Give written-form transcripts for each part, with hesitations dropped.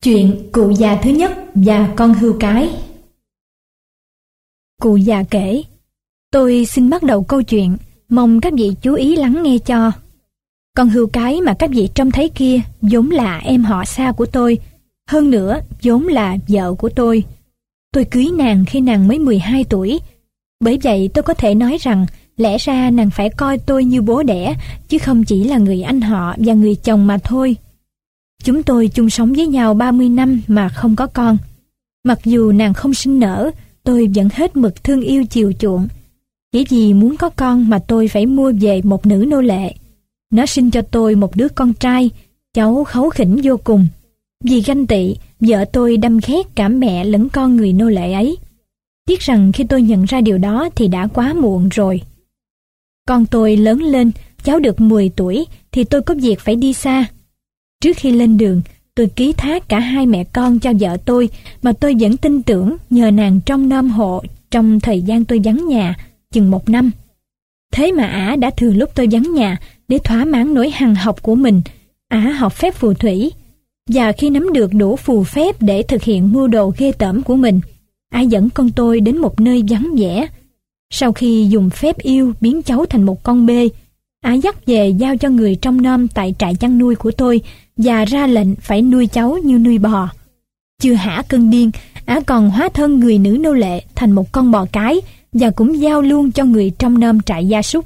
Chuyện cụ già thứ nhất và con hươu cái. Cụ già kể. Tôi xin bắt đầu câu chuyện, mong các vị chú ý lắng nghe cho. Con hươu cái mà các vị trông thấy kia vốn là em họ xa của tôi, hơn nữa vốn là vợ của tôi. Tôi cưới nàng khi nàng mới 12 tuổi. Bởi vậy tôi có thể nói rằng lẽ ra nàng phải coi tôi như bố đẻ, chứ không chỉ là người anh họ và người chồng mà thôi. Chúng tôi chung sống với nhau 30 năm mà không có con. Mặc dù nàng không sinh nở, tôi vẫn hết mực thương yêu chiều chuộng. Chỉ vì muốn có con mà tôi phải mua về một nữ nô lệ. Nó sinh cho tôi một đứa con trai, cháu kháu khỉnh vô cùng. Vì ganh tị, vợ tôi đâm ghét cả mẹ lẫn con người nô lệ ấy. Tiếc rằng khi tôi nhận ra điều đó thì đã quá muộn rồi. Con tôi lớn lên, cháu được 10 tuổi thì tôi có việc phải đi xa. Trước khi lên đường, tôi ký thác cả hai mẹ con cho vợ tôi, mà tôi vẫn tin tưởng nhờ nàng trông nom hộ trong thời gian tôi vắng nhà, chừng 1 năm. Thế mà ả đã thừa lúc tôi vắng nhà để thỏa mãn nỗi hằng học của mình. Ả học phép phù thủy, và khi nắm được đủ phù phép để thực hiện mưu đồ ghê tởm của mình, ả dẫn con tôi đến một nơi vắng vẻ. Sau khi dùng phép yêu biến cháu thành một con bê, ả dắt về giao cho người trông nom tại trại chăn nuôi của tôi và ra lệnh phải nuôi cháu như nuôi bò. Chưa hả cơn điên, ả còn hóa thân người nữ nô lệ thành một con bò cái và cũng giao luôn cho người trông nom trại gia súc.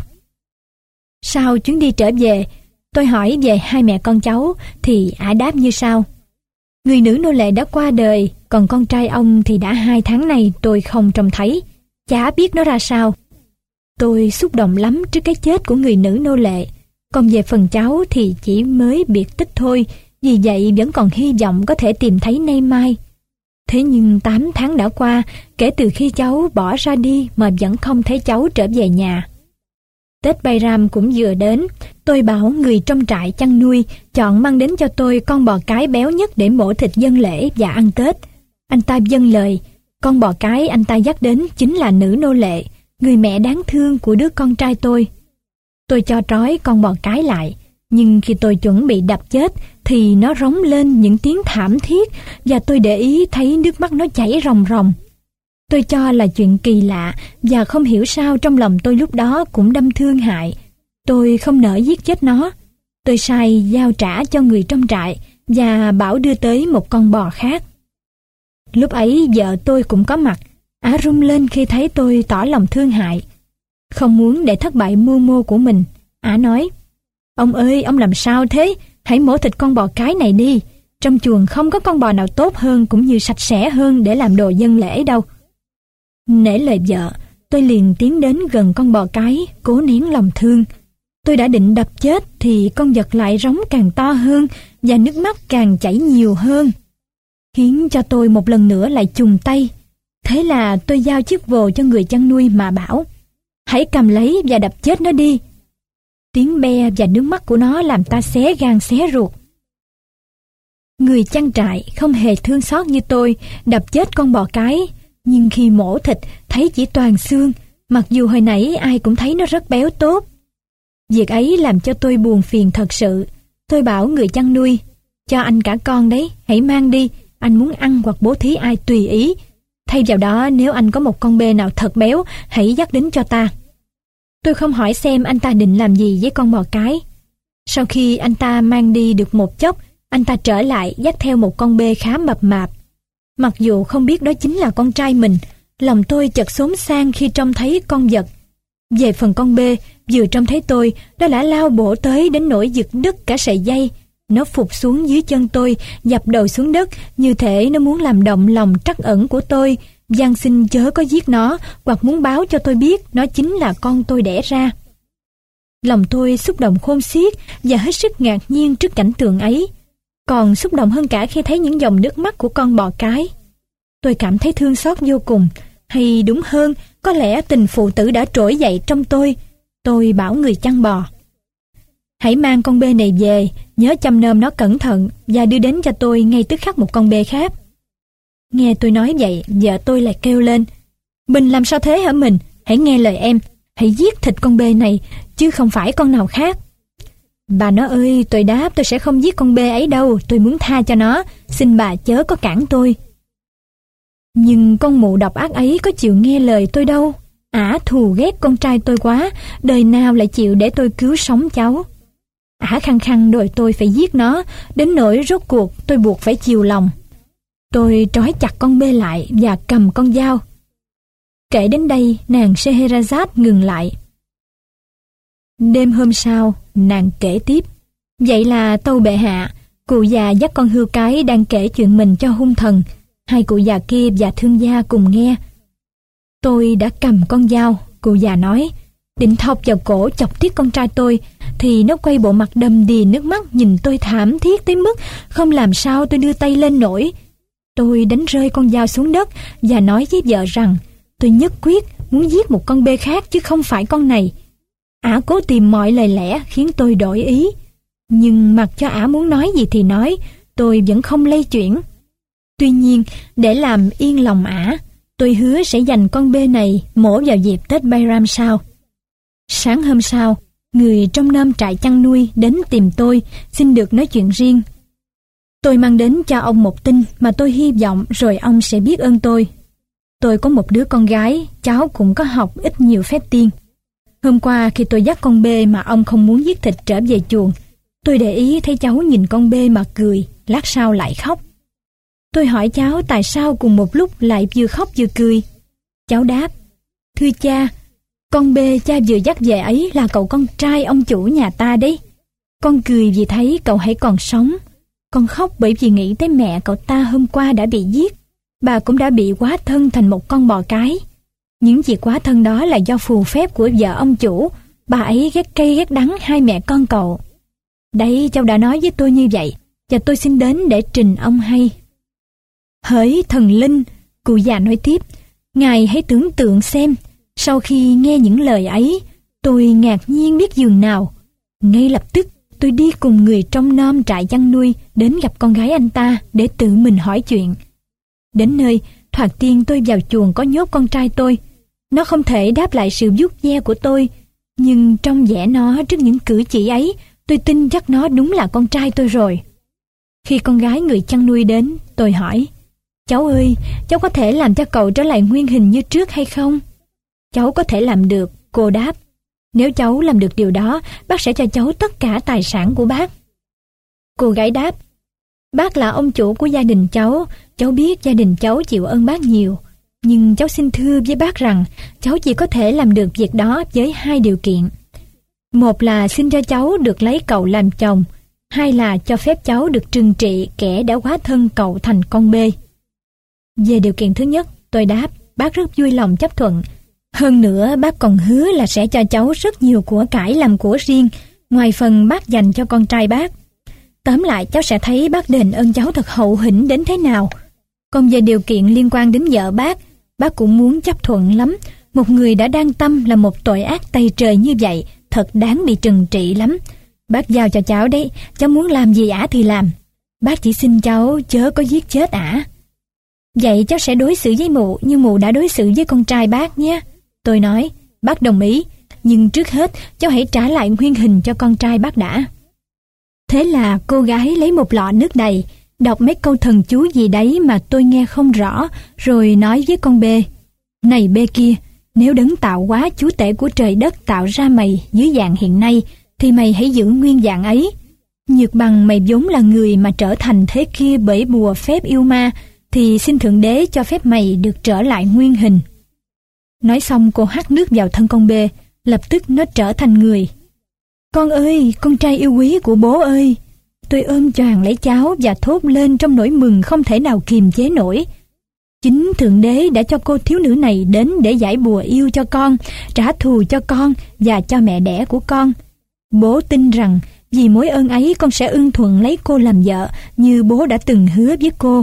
Sau chuyến đi trở về, tôi hỏi về hai mẹ con cháu thì ả đáp như sau. Người nữ nô lệ đã qua đời, còn con trai ông thì đã 2 tháng nay tôi không trông thấy. Chả biết nó ra sao. Tôi xúc động lắm trước cái chết của người nữ nô lệ. Còn về phần cháu thì chỉ mới biệt tích thôi, vì vậy vẫn còn hy vọng có thể tìm thấy nay mai. Thế nhưng 8 tháng đã qua, kể từ khi cháu bỏ ra đi mà vẫn không thấy cháu trở về nhà. Tết Bayram cũng vừa đến, tôi bảo người trong trại chăn nuôi chọn mang đến cho tôi con bò cái béo nhất để mổ thịt dâng lễ và ăn Tết. Anh ta vâng lời. Con bò cái anh ta dắt đến chính là nữ nô lệ, người mẹ đáng thương của đứa con trai tôi. Tôi cho trói con bò cái lại, nhưng khi tôi chuẩn bị đập chết thì nó rống lên những tiếng thảm thiết và tôi để ý thấy nước mắt nó chảy ròng ròng. Tôi cho là chuyện kỳ lạ và không hiểu sao trong lòng tôi lúc đó cũng đâm thương hại. Tôi không nỡ giết chết nó. Tôi sai giao trả cho người trong trại và bảo đưa tới một con bò khác. Lúc ấy vợ tôi cũng có mặt. Ả rung lên khi thấy tôi tỏ lòng thương hại. Không muốn để thất bại mưu mô của mình, ả nói: Ông ơi, ông làm sao thế? Hãy mổ thịt con bò cái này đi. Trong chuồng không có con bò nào tốt hơn cũng như sạch sẽ hơn để làm đồ dâng lễ đâu. Nể lời vợ, tôi liền tiến đến gần con bò cái, cố nén lòng thương. Tôi đã định đập chết thì con vật lại rống càng to hơn và nước mắt càng chảy nhiều hơn, khiến cho tôi một lần nữa lại chùng tay. Thế là tôi giao chiếc vồ cho người chăn nuôi mà bảo: Hãy cầm lấy và đập chết nó đi. Tiếng be và nước mắt của nó làm ta xé gan xé ruột. Người chăn trại không hề thương xót như tôi đập chết con bò cái, nhưng khi mổ thịt thấy chỉ toàn xương, mặc dù hồi nãy ai cũng thấy nó rất béo tốt. Việc ấy làm cho tôi buồn phiền thật sự. Tôi bảo người chăn nuôi: Cho anh cả con đấy, hãy mang đi, anh muốn ăn hoặc bố thí ai tùy ý. Thay vào đó, nếu anh có một con bê nào thật béo, hãy dắt đến cho ta. Tôi không hỏi xem anh ta định làm gì với con bò cái. Sau khi anh ta mang đi được một chốc, anh ta trở lại dắt theo một con bê khá mập mạp. Mặc dù không biết đó chính là con trai mình, lòng tôi chợt xốn sang khi trông thấy con vật. Về phần con bê, vừa trông thấy tôi, nó đã lao bổ tới đến nỗi giật đứt cả sợi dây. Nó phụt xuống dưới chân tôi, dập đầu xuống đất, như thể nó muốn làm động lòng trắc ẩn của tôi, van xin chớ có giết nó, hoặc muốn báo cho tôi biết nó chính là con tôi đẻ ra. Lòng tôi xúc động khôn xiết và hết sức ngạc nhiên trước cảnh tượng ấy, còn xúc động hơn cả khi thấy những dòng nước mắt của con bò cái. Tôi cảm thấy thương xót vô cùng, hay đúng hơn, có lẽ tình phụ tử đã trỗi dậy trong tôi. Tôi bảo người chăn bò: Hãy mang con bê này về, nhớ chăm nom nó cẩn thận và đưa đến cho tôi ngay tức khắc một con bê khác. Nghe tôi nói vậy, vợ tôi lại kêu lên: Mình làm sao thế hả mình? Hãy nghe lời em, hãy giết thịt con bê này, chứ không phải con nào khác. Bà nói ơi, tôi đáp tôi sẽ không giết con bê ấy đâu, tôi muốn tha cho nó, xin bà chớ có cản tôi. Nhưng con mụ độc ác ấy có chịu nghe lời tôi đâu. Ả thù ghét con trai tôi quá, đời nào lại chịu để tôi cứu sống cháu. Ả khăng khăng đòi tôi phải giết nó, đến nỗi rốt cuộc tôi buộc phải chiều lòng. Tôi trói chặt con bê lại và cầm con dao. Kể đến đây, nàng Scheherazade ngừng lại. Đêm hôm sau, nàng kể tiếp. Vậy là tâu bệ hạ, cụ già dắt con hươu cái đang kể chuyện mình cho hung thần. Hai cụ già kia và thương gia cùng nghe. Tôi đã cầm con dao, cụ già nói, định thọc vào cổ chọc tiết con trai tôi, thì nó quay bộ mặt đầm đìa nước mắt nhìn tôi thảm thiết tới mức không làm sao tôi đưa tay lên nổi. Tôi đánh rơi con dao xuống đất và nói với vợ rằng tôi nhất quyết muốn giết một con bê khác chứ không phải con này. Ả cố tìm mọi lời lẽ khiến tôi đổi ý, nhưng mặc cho ả muốn nói gì thì nói, tôi vẫn không lay chuyển. Tuy nhiên, để làm yên lòng ả, tôi hứa sẽ dành con bê này mổ vào dịp Tết Bairam sau. Sáng hôm sau, người trong nôm trại chăn nuôi đến tìm tôi, xin được nói chuyện riêng. Tôi mang đến cho ông một tin mà tôi hy vọng rồi ông sẽ biết ơn tôi. Tôi có một đứa con gái, cháu cũng có học ít nhiều phép tiên. Hôm qua khi tôi dắt con bê mà ông không muốn giết thịt trở về chuồng, tôi để ý thấy cháu nhìn con bê mà cười, lát sau lại khóc. Tôi hỏi cháu tại sao cùng một lúc lại vừa khóc vừa cười. Cháu đáp, thưa cha, con bê cha vừa dắt về ấy là cậu con trai ông chủ nhà ta đấy. Con cười vì thấy cậu hãy còn sống. Con khóc bởi vì nghĩ tới mẹ cậu ta hôm qua đã bị giết. Bà cũng đã bị quá thân thành một con bò cái. Những việc quá thân đó là do phù phép của vợ ông chủ. Bà ấy ghét cay ghét đắng hai mẹ con cậu. Đấy, cháu đã nói với tôi như vậy, và tôi xin đến để trình ông hay. Hỡi thần linh, cụ già nói tiếp, ngài hãy tưởng tượng xem, sau khi nghe những lời ấy, tôi ngạc nhiên biết dường nào. Ngay lập tức, tôi đi cùng người trong nôm trại chăn nuôi đến gặp con gái anh ta để tự mình hỏi chuyện. Đến nơi, thoạt tiên tôi vào chuồng có nhốt con trai tôi. Nó không thể đáp lại sự vuốt ve của tôi, nhưng trong vẻ nó trước những cử chỉ ấy, tôi tin chắc nó đúng là con trai tôi rồi. Khi con gái người chăn nuôi đến, tôi hỏi, cháu ơi, cháu có thể làm cho cậu trở lại nguyên hình như trước hay không? Cháu có thể làm được, cô đáp. Nếu cháu làm được điều đó, bác sẽ cho cháu tất cả tài sản của bác. Cô gái đáp, bác là ông chủ của gia đình cháu biết gia đình cháu chịu ơn bác nhiều. Nhưng cháu xin thưa với bác rằng, cháu chỉ có thể làm được việc đó với hai điều kiện. Một là xin cho cháu được lấy cậu làm chồng, hai là cho phép cháu được trừng trị kẻ đã hóa thân cậu thành con bê. Về điều kiện thứ nhất, tôi đáp, bác rất vui lòng chấp thuận. Hơn nữa, bác còn hứa là sẽ cho cháu rất nhiều của cải làm của riêng, ngoài phần bác dành cho con trai bác. Tóm lại, cháu sẽ thấy bác đền ơn cháu thật hậu hĩnh đến thế nào. Còn về điều kiện liên quan đến vợ bác cũng muốn chấp thuận lắm. Một người đã đang tâm là một tội ác tày trời như vậy, thật đáng bị trừng trị lắm. Bác giao cho cháu đấy, cháu muốn làm gì ả thì làm. Bác chỉ xin cháu chớ có giết chết ả. Vậy cháu sẽ đối xử với mụ như mụ đã đối xử với con trai bác nhé. Tôi nói, bác đồng ý, nhưng trước hết cháu hãy trả lại nguyên hình cho con trai bác đã. Thế là cô gái lấy một lọ nước đầy, đọc mấy câu thần chú gì đấy mà tôi nghe không rõ, rồi nói với con bê, này bê kia, nếu đấng tạo hóa chúa tể của trời đất tạo ra mày dưới dạng hiện nay, thì mày hãy giữ nguyên dạng ấy. Nhược bằng mày vốn là người mà trở thành thế kia bởi bùa phép yêu ma, thì xin Thượng Đế cho phép mày được trở lại nguyên hình. Nói xong cô hắt nước vào thân con bê, lập tức nó trở thành người. Con ơi, con trai yêu quý của bố ơi! Tôi ôm choàng lấy cháu và thốt lên trong nỗi mừng không thể nào kiềm chế nổi. Chính Thượng Đế đã cho cô thiếu nữ này đến để giải bùa yêu cho con, trả thù cho con và cho mẹ đẻ của con. Bố tin rằng vì mối ơn ấy con sẽ ưng thuận lấy cô làm vợ như bố đã từng hứa với cô.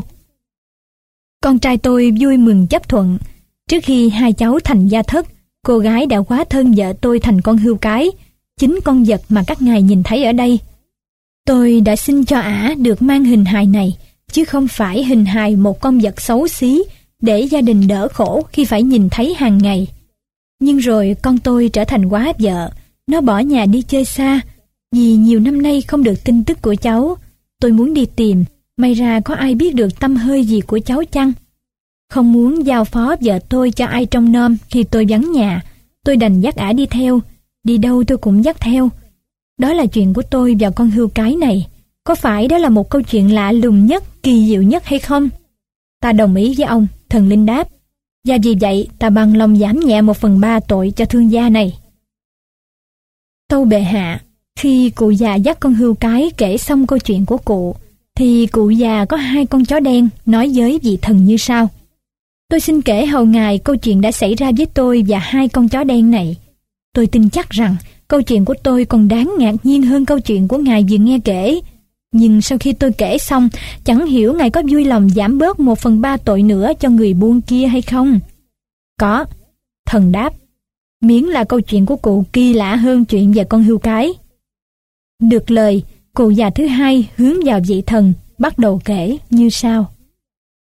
Con trai tôi vui mừng chấp thuận. Trước khi hai cháu thành gia thất, cô gái đã hóa thân vợ tôi thành con hươu cái, chính con vật mà các ngài nhìn thấy ở đây. Tôi đã xin cho ả được mang hình hài này, chứ không phải hình hài một con vật xấu xí, để gia đình đỡ khổ khi phải nhìn thấy hàng ngày. Nhưng rồi con tôi trở thành quá vợ, nó bỏ nhà đi chơi xa. Vì nhiều năm nay không được tin tức của cháu, tôi muốn đi tìm, may ra có ai biết được tăm hơi gì của cháu chăng? Không muốn giao phó vợ tôi cho ai trông nom khi tôi vắng nhà, tôi đành dắt ả đi theo, đi đâu tôi cũng dắt theo. Đó là chuyện của tôi và con hươu cái này. Có phải đó là một câu chuyện lạ lùng nhất, kỳ diệu nhất hay không? Ta đồng ý với ông, thần linh đáp. Và vì vậy ta bằng lòng giảm nhẹ 1/3 tội cho thương gia này. Tâu bệ hạ, khi cụ già dắt con hươu cái kể xong câu chuyện của cụ, thì cụ già có 2 con chó đen nói với vị thần như sau. Tôi xin kể hầu ngài câu chuyện đã xảy ra với tôi và 2 con chó đen này. Tôi tin chắc rằng câu chuyện của tôi còn đáng ngạc nhiên hơn câu chuyện của ngài vừa nghe kể. Nhưng sau khi tôi kể xong, chẳng hiểu ngài có vui lòng giảm bớt 1/3 tội nữa cho người buôn kia hay không? Có, thần đáp. Miễn là câu chuyện của cụ kỳ lạ hơn chuyện về con hươu cái. Được lời, cụ già thứ hai hướng vào vị thần, bắt đầu kể như sau.